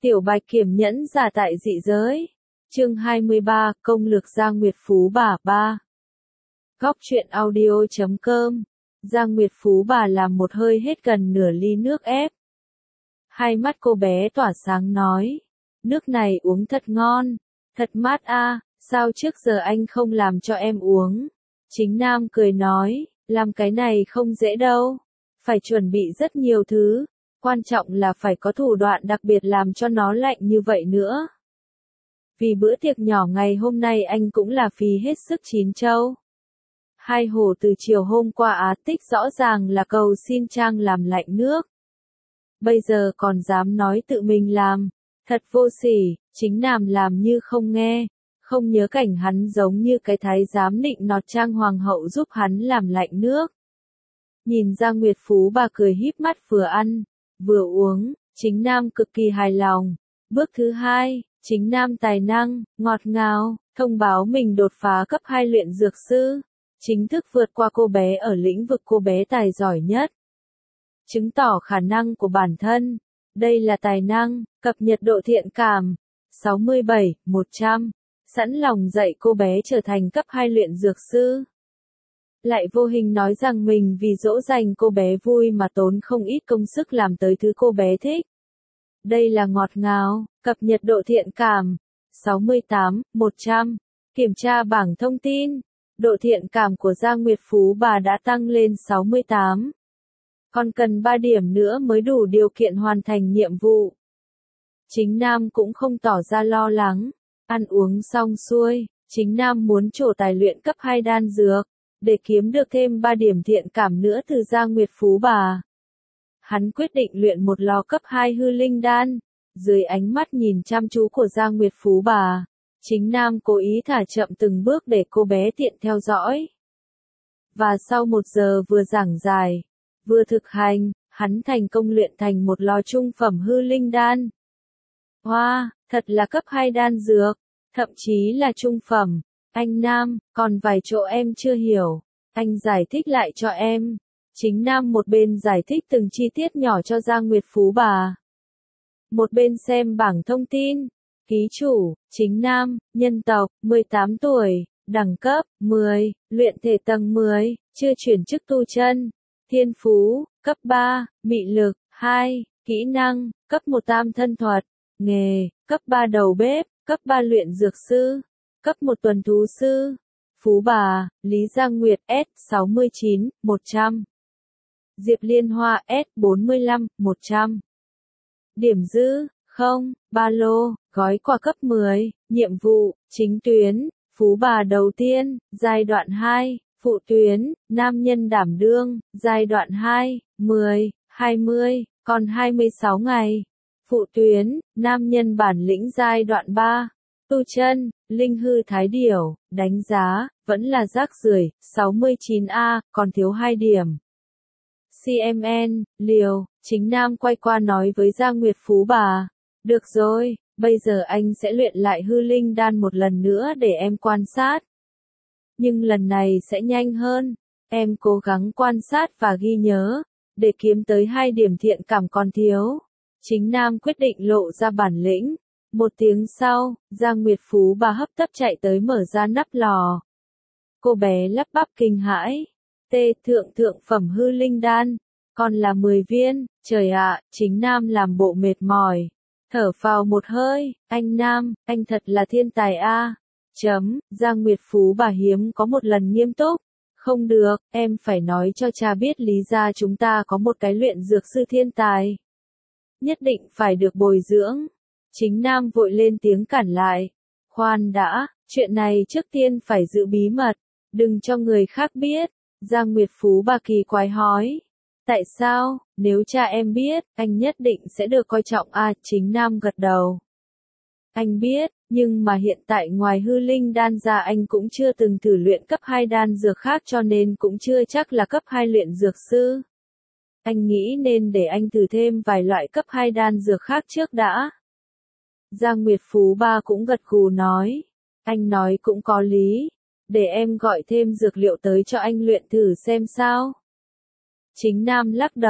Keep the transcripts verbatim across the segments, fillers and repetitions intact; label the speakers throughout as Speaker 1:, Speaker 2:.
Speaker 1: Tiểu Bạch Kiểm nhẫn giả tại dị giới. Chương hai mươi ba, Công lược Giang Nguyệt Phú Bà ba. Góc truyện audio chấm com. Giang Nguyệt Phú Bà làm một hơi hết gần nửa ly nước ép. Hai mắt cô bé tỏa sáng nói, nước này uống thật ngon, thật mát a, sao trước giờ anh không làm cho em uống? Chính Nam cười nói, làm cái này không dễ đâu, phải chuẩn bị rất nhiều thứ, quan trọng là phải có thủ đoạn đặc biệt làm cho nó lạnh như vậy nữa. Vì bữa tiệc nhỏ ngày hôm nay anh cũng là phí hết sức chín châu. Hai hồ từ chiều hôm qua Á Tích rõ ràng là cầu xin Trang làm lạnh nước. Bây giờ còn dám nói tự mình làm, thật vô sỉ. Chính Nam làm như không nghe, không nhớ cảnh hắn giống như cái thái giám nịnh nọt Trang hoàng hậu giúp hắn làm lạnh nước. Nhìn Giang Nguyệt Phú Bà cười híp mắt vừa ăn, vừa uống, Chính Nam cực kỳ hài lòng. Bước thứ hai, Chính Nam tài năng, ngọt ngào, thông báo mình đột phá cấp hai luyện dược sư, chính thức vượt qua cô bé ở lĩnh vực cô bé tài giỏi nhất. Chứng tỏ khả năng của bản thân, đây là tài năng, cập nhật độ thiện cảm, sáu mươi bảy, một trăm, sẵn lòng dạy cô bé trở thành cấp hai luyện dược sư. Lại vô hình nói rằng mình vì dỗ dành cô bé vui mà tốn không ít công sức làm tới thứ cô bé thích. Đây là ngọt ngào, cập nhật độ thiện cảm, sáu mươi tám, một trăm, kiểm tra bảng thông tin, độ thiện cảm của Giang Nguyệt Phú Bà đã tăng lên sáu mươi tám. Còn cần ba điểm nữa mới đủ điều kiện hoàn thành nhiệm vụ. Chính Nam cũng không tỏ ra lo lắng, ăn uống xong xuôi, Chính Nam muốn trổ tài luyện cấp hai đan dược, để kiếm được thêm ba điểm thiện cảm nữa từ Giang Nguyệt Phú Bà. Hắn quyết định luyện một lò cấp hai hư linh đan, dưới ánh mắt nhìn chăm chú của Giang Nguyệt Phú Bà, Chính Nam cố ý thả chậm từng bước để cô bé tiện theo dõi. Và sau một giờ vừa giảng giải, vừa thực hành, hắn thành công luyện thành một lò trung phẩm hư linh đan. Hoa, wow, thật là cấp hai đan dược, thậm chí là trung phẩm. Anh Nam, còn vài chỗ em chưa hiểu, anh giải thích lại cho em. Chính Nam một bên giải thích từng chi tiết nhỏ cho Giang Nguyệt Phú Bà, một bên xem bảng thông tin. Ký chủ, Chính Nam, nhân tộc, mười tám tuổi, đẳng cấp, mười, luyện thể tầng mười, chưa chuyển chức tu chân, thiên phú, cấp ba, mị lực, hai, kỹ năng, cấp một tam thân thuật, nghề, cấp ba đầu bếp, cấp ba luyện dược sư, cấp một tuần thú sư. Phú Bà, Lý Giang Nguyệt S sáu mươi chín, một trăm. Diệp Liên Hoa S bốn mươi lăm, một trăm. Điểm dư, không, ba lô, gói quà cấp mười, nhiệm vụ, chính tuyến, Phú Bà đầu tiên, giai đoạn hai, phụ tuyến, nam nhân đảm đương, giai đoạn hai, mười, hai mươi, còn hai mươi sáu ngày. Phụ tuyến, nam nhân bản lĩnh giai đoạn ba, tu chân, linh hư thái điểu, đánh giá, vẫn là rác rưởi, sáu mươi chín A, còn thiếu hai điểm. xê em en, liều, Chính Nam quay qua nói với Giang Nguyệt Phú Bà, được rồi, bây giờ anh sẽ luyện lại hư linh đan một lần nữa để em quan sát. Nhưng lần này sẽ nhanh hơn, em cố gắng quan sát và ghi nhớ, để kiếm tới hai điểm thiện cảm còn thiếu. Chính Nam quyết định lộ ra bản lĩnh. Một tiếng sau, Giang Nguyệt Phú Bà hấp tấp chạy tới mở ra nắp lò. Cô bé lắp bắp kinh hãi. Tê thượng thượng phẩm hư linh đan, còn là mười viên, trời ạ, Chính Nam làm bộ mệt mỏi. Thở phào một hơi, anh Nam, anh thật là thiên tài a. Chấm, Giang Nguyệt Phú Bà hiếm có một lần nghiêm túc. Không được, em phải nói cho cha biết Lý gia chúng ta có một cái luyện dược sư thiên tài. Nhất định phải được bồi dưỡng. Chính Nam vội lên tiếng cản lại. Khoan đã, chuyện này trước tiên phải giữ bí mật, đừng cho người khác biết. Giang Nguyệt Phú Bà kỳ quái hỏi. Tại sao, nếu cha em biết, anh nhất định sẽ được coi trọng à? Chính Nam gật đầu. Anh biết, nhưng mà hiện tại ngoài hư linh đan ra anh cũng chưa từng thử luyện cấp hai đan dược khác cho nên cũng chưa chắc là cấp hai luyện dược sư. Anh nghĩ nên để anh thử thêm vài loại cấp hai đan dược khác trước đã. Giang Nguyệt Phú Bà cũng gật gù nói. Anh nói cũng có lý. Để em gọi thêm dược liệu tới cho anh luyện thử xem sao. Chính Nam lắc đầu,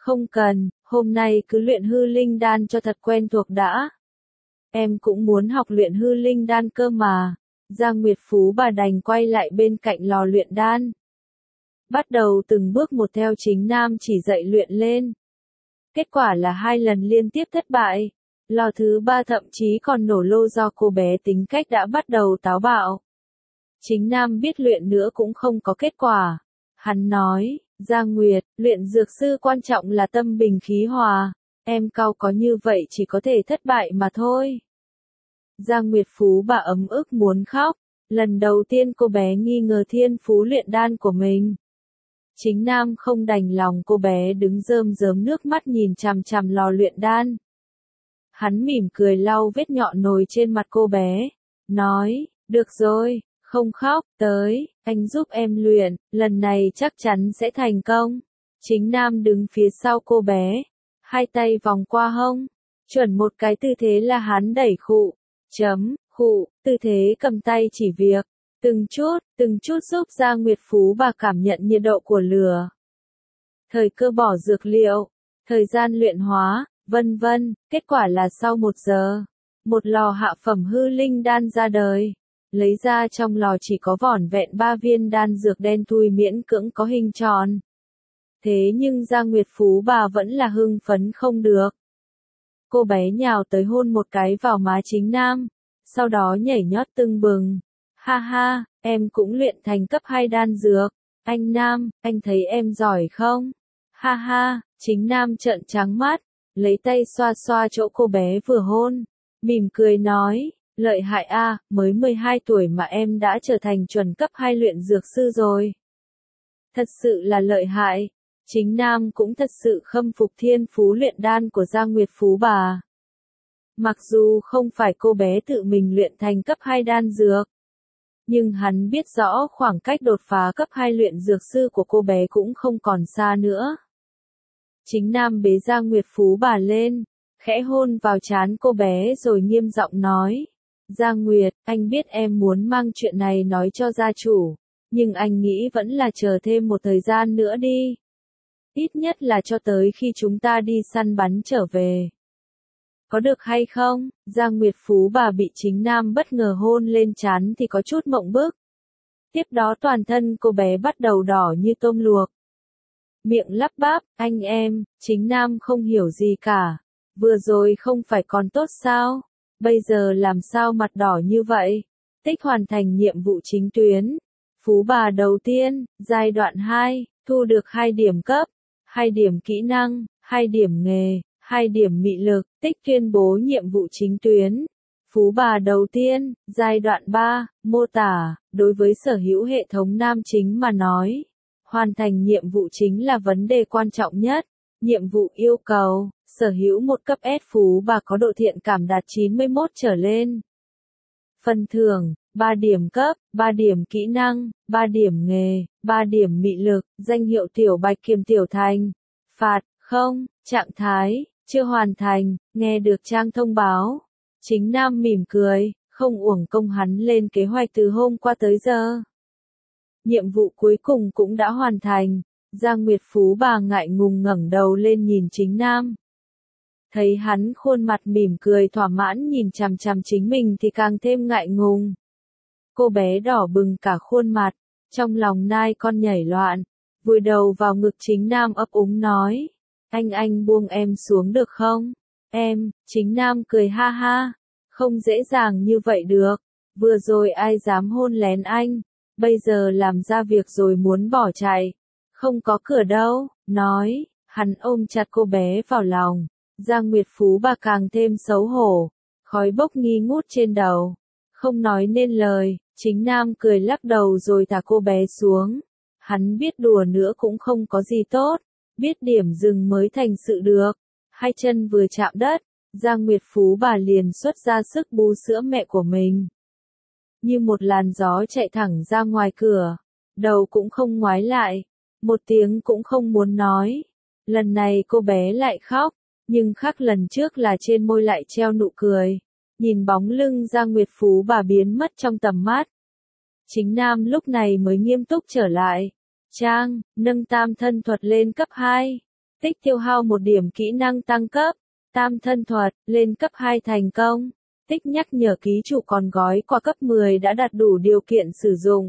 Speaker 1: Không cần, hôm nay cứ luyện hư linh đan cho thật quen thuộc đã. Em cũng muốn học luyện hư linh đan cơ mà. Giang Nguyệt Phú bà đành quay lại bên cạnh lò luyện đan. Bắt đầu từng bước một theo Chính Nam chỉ dạy luyện lên. Kết quả là hai lần liên tiếp thất bại. Lò thứ ba thậm chí còn nổ lô do cô bé tính cách đã bắt đầu táo bạo. Chính Nam biết luyện nữa cũng không có kết quả. Hắn nói, Giang Nguyệt, luyện dược sư quan trọng là tâm bình khí hòa. Em cao có như vậy chỉ có thể thất bại mà thôi. Giang Nguyệt Phú bà ấm ức muốn khóc. Lần đầu tiên cô bé nghi ngờ thiên phú luyện đan của mình. Chính Nam không đành lòng cô bé đứng rơm rớm nước mắt nhìn chằm chằm lò luyện đan. Hắn mỉm cười lau vết nhọn nồi trên mặt cô bé. Nói, được rồi, không khóc, tới, anh giúp em luyện, lần này chắc chắn sẽ thành công. Chính Nam đứng phía sau cô bé. Hai tay vòng qua hông. Chuẩn một cái tư thế là hắn đẩy khụ. Chấm, khụ, tư thế cầm tay chỉ việc. Từng chút, từng chút giúp Giang Nguyệt Phú bà cảm nhận nhiệt độ của lửa. Thời cơ bỏ dược liệu, thời gian luyện hóa, vân vân, kết quả là sau một giờ, một lò hạ phẩm hư linh đan ra đời. Lấy ra trong lò chỉ có vỏn vẹn ba viên đan dược đen thui miễn cưỡng có hình tròn. Thế nhưng Giang Nguyệt Phú bà vẫn là hưng phấn không được. Cô bé nhào tới hôn một cái vào má Chính Nam, sau đó nhảy nhót tưng bừng. Ha ha, em cũng luyện thành cấp hai đan dược. Anh Nam, anh thấy em giỏi không? Ha ha, Chính Nam trợn trắng mắt, lấy tay xoa xoa chỗ cô bé vừa hôn, mỉm cười nói, lợi hại a, mới mười hai tuổi mà em đã trở thành chuẩn cấp hai luyện dược sư rồi. Thật sự là lợi hại. Chính Nam cũng thật sự khâm phục thiên phú luyện đan của Giang Nguyệt Phú bà. Mặc dù không phải cô bé tự mình luyện thành cấp hai đan dược, nhưng hắn biết rõ khoảng cách đột phá cấp hai luyện dược sư của cô bé cũng không còn xa nữa. Chính Nam bế Giang Nguyệt Phú bà lên, khẽ hôn vào trán cô bé rồi nghiêm giọng nói. Giang Nguyệt, anh biết em muốn mang chuyện này nói cho gia chủ, nhưng anh nghĩ vẫn là chờ thêm một thời gian nữa đi. Ít nhất là cho tới khi chúng ta đi săn bắn trở về. Có được hay không? Giang Nguyệt Phú bà bị Chính Nam bất ngờ hôn lên trán thì có chút mộng bức. Tiếp đó toàn thân cô bé bắt đầu đỏ như tôm luộc. Miệng lắp bắp, anh em, Chính Nam không hiểu gì cả. Vừa rồi không phải còn tốt sao? Bây giờ làm sao mặt đỏ như vậy? Tích hoàn thành nhiệm vụ chính tuyến. Phú bà đầu tiên, giai đoạn hai, thu được hai điểm cấp, hai điểm kỹ năng, hai điểm nghề, hai điểm mị lực, tích tuyên bố nhiệm vụ chính tuyến. Phú bà đầu tiên, giai đoạn ba, mô tả, đối với sở hữu hệ thống nam chính mà nói. Hoàn thành nhiệm vụ chính là vấn đề quan trọng nhất. Nhiệm vụ yêu cầu, sở hữu một cấp S Phú bà có độ thiện cảm đạt chín mươi mốt trở lên. Phần thưởng, ba điểm cấp, ba điểm kỹ năng, ba điểm nghề, ba điểm mị lực, danh hiệu tiểu bạch kiềm tiểu thành. Phạt, không, trạng thái, chưa hoàn thành, nghe được trang thông báo. Chính Nam mỉm cười, không uổng công hắn lên kế hoạch từ hôm qua tới giờ. Nhiệm vụ cuối cùng cũng đã hoàn thành. Giang Nguyệt Phú bà ngại ngùng ngẩng đầu lên nhìn Chính Nam. Thấy hắn khuôn mặt mỉm cười thỏa mãn nhìn chằm chằm chính mình thì càng thêm ngại ngùng. Cô bé đỏ bừng cả khuôn mặt, trong lòng nai con nhảy loạn, vùi đầu vào ngực Chính Nam ấp úng nói. Anh anh buông em xuống được không? Em, Chính Nam cười ha ha. Không dễ dàng như vậy được. Vừa rồi ai dám hôn lén anh, bây giờ làm ra việc rồi muốn bỏ chạy. Không có cửa đâu, nói, hắn ôm chặt cô bé vào lòng. Giang Nguyệt Phú bà càng thêm xấu hổ, khói bốc nghi ngút trên đầu. Không nói nên lời, Chính Nam cười lắc đầu rồi thả cô bé xuống. Hắn biết đùa nữa cũng không có gì tốt, biết điểm dừng mới thành sự được. Hai chân vừa chạm đất, Giang Nguyệt Phú bà liền xuất ra sức bú sữa mẹ của mình. Như một làn gió chạy thẳng ra ngoài cửa, đầu cũng không ngoái lại, một tiếng cũng không muốn nói. Lần này cô bé lại khóc, nhưng khác lần trước là trên môi lại treo nụ cười. Nhìn bóng lưng Giang Nguyệt Phú bà biến mất trong tầm mắt. Chính Nam lúc này mới nghiêm túc trở lại. Trang, nâng tam thân thuật lên cấp hai. Tích tiêu hao một điểm kỹ năng tăng cấp. Tam thân thuật, lên cấp hai thành công. Tích nhắc nhở ký chủ còn gói quà cấp mười đã đạt đủ điều kiện sử dụng.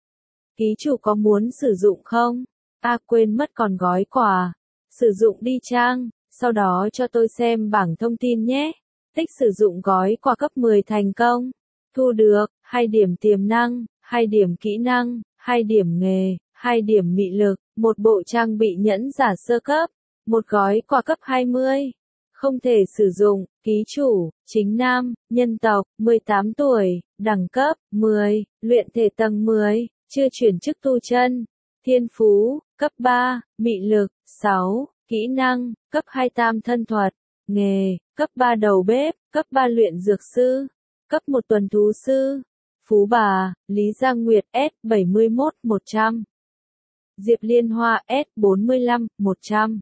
Speaker 1: Ký chủ có muốn sử dụng không? À quên mất còn gói quà. Sử dụng đi Trang, sau đó cho tôi xem bảng thông tin nhé. Tích sử dụng gói quà cấp mười thành công. Thu được, hai điểm tiềm năng, hai điểm kỹ năng, hai điểm nghề, hai điểm mị lực, một bộ trang bị nhẫn giả sơ cấp, một gói quà cấp hai mươi. Không thể sử dụng, ký chủ, chính nam, nhân tộc, mười tám tuổi, đẳng cấp, mười, luyện thể tầng mười, chưa chuyển chức tu chân, thiên phú, cấp ba, mị lực, sáu, kỹ năng, cấp hai tam thân thuật, nghề, cấp ba đầu bếp, cấp ba luyện dược sư, cấp một tuần thú sư, phú bà, Lý Giang Nguyệt S bảy mươi mốt một trăm, Diệp Liên Hoa S bốn mươi lăm một trăm.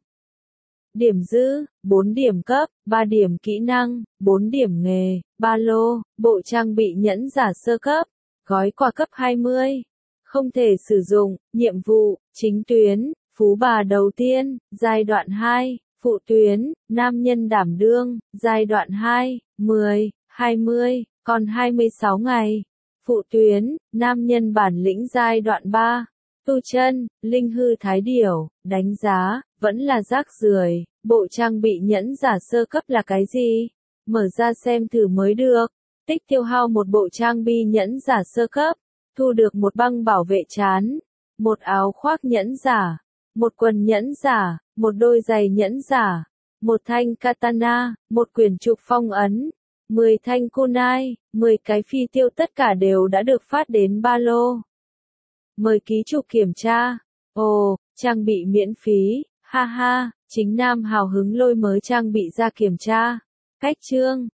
Speaker 1: Điểm dư, bốn điểm cấp, ba điểm kỹ năng, bốn điểm nghề, ba lô, bộ trang bị nhẫn giả sơ cấp, gói quà cấp hai mươi. Không thể sử dụng, nhiệm vụ, chính tuyến, phú bà đầu tiên, giai đoạn hai, phụ tuyến, nam nhân đảm đương, giai đoạn hai, mười, hai mươi, còn hai mươi sáu ngày. Phụ tuyến, nam nhân bản lĩnh giai đoạn ba. Tu chân, linh hư thái điểu, đánh giá, vẫn là rác rưởi. Bộ trang bị nhẫn giả sơ cấp là cái gì? Mở ra xem thử mới được. Tích tiêu hao một bộ trang bị nhẫn giả sơ cấp. Thu được một băng bảo vệ trán. Một áo khoác nhẫn giả. Một quần nhẫn giả. Một đôi giày nhẫn giả. Một thanh katana. Một quyển trục phong ấn. mười thanh kunai. mười cái phi tiêu tất cả đều đã được phát đến ba lô. Mời ký chủ kiểm tra. Ồ, trang bị miễn phí, ha ha, chính nam hào hứng lôi mới trang bị ra kiểm tra. Cách chương,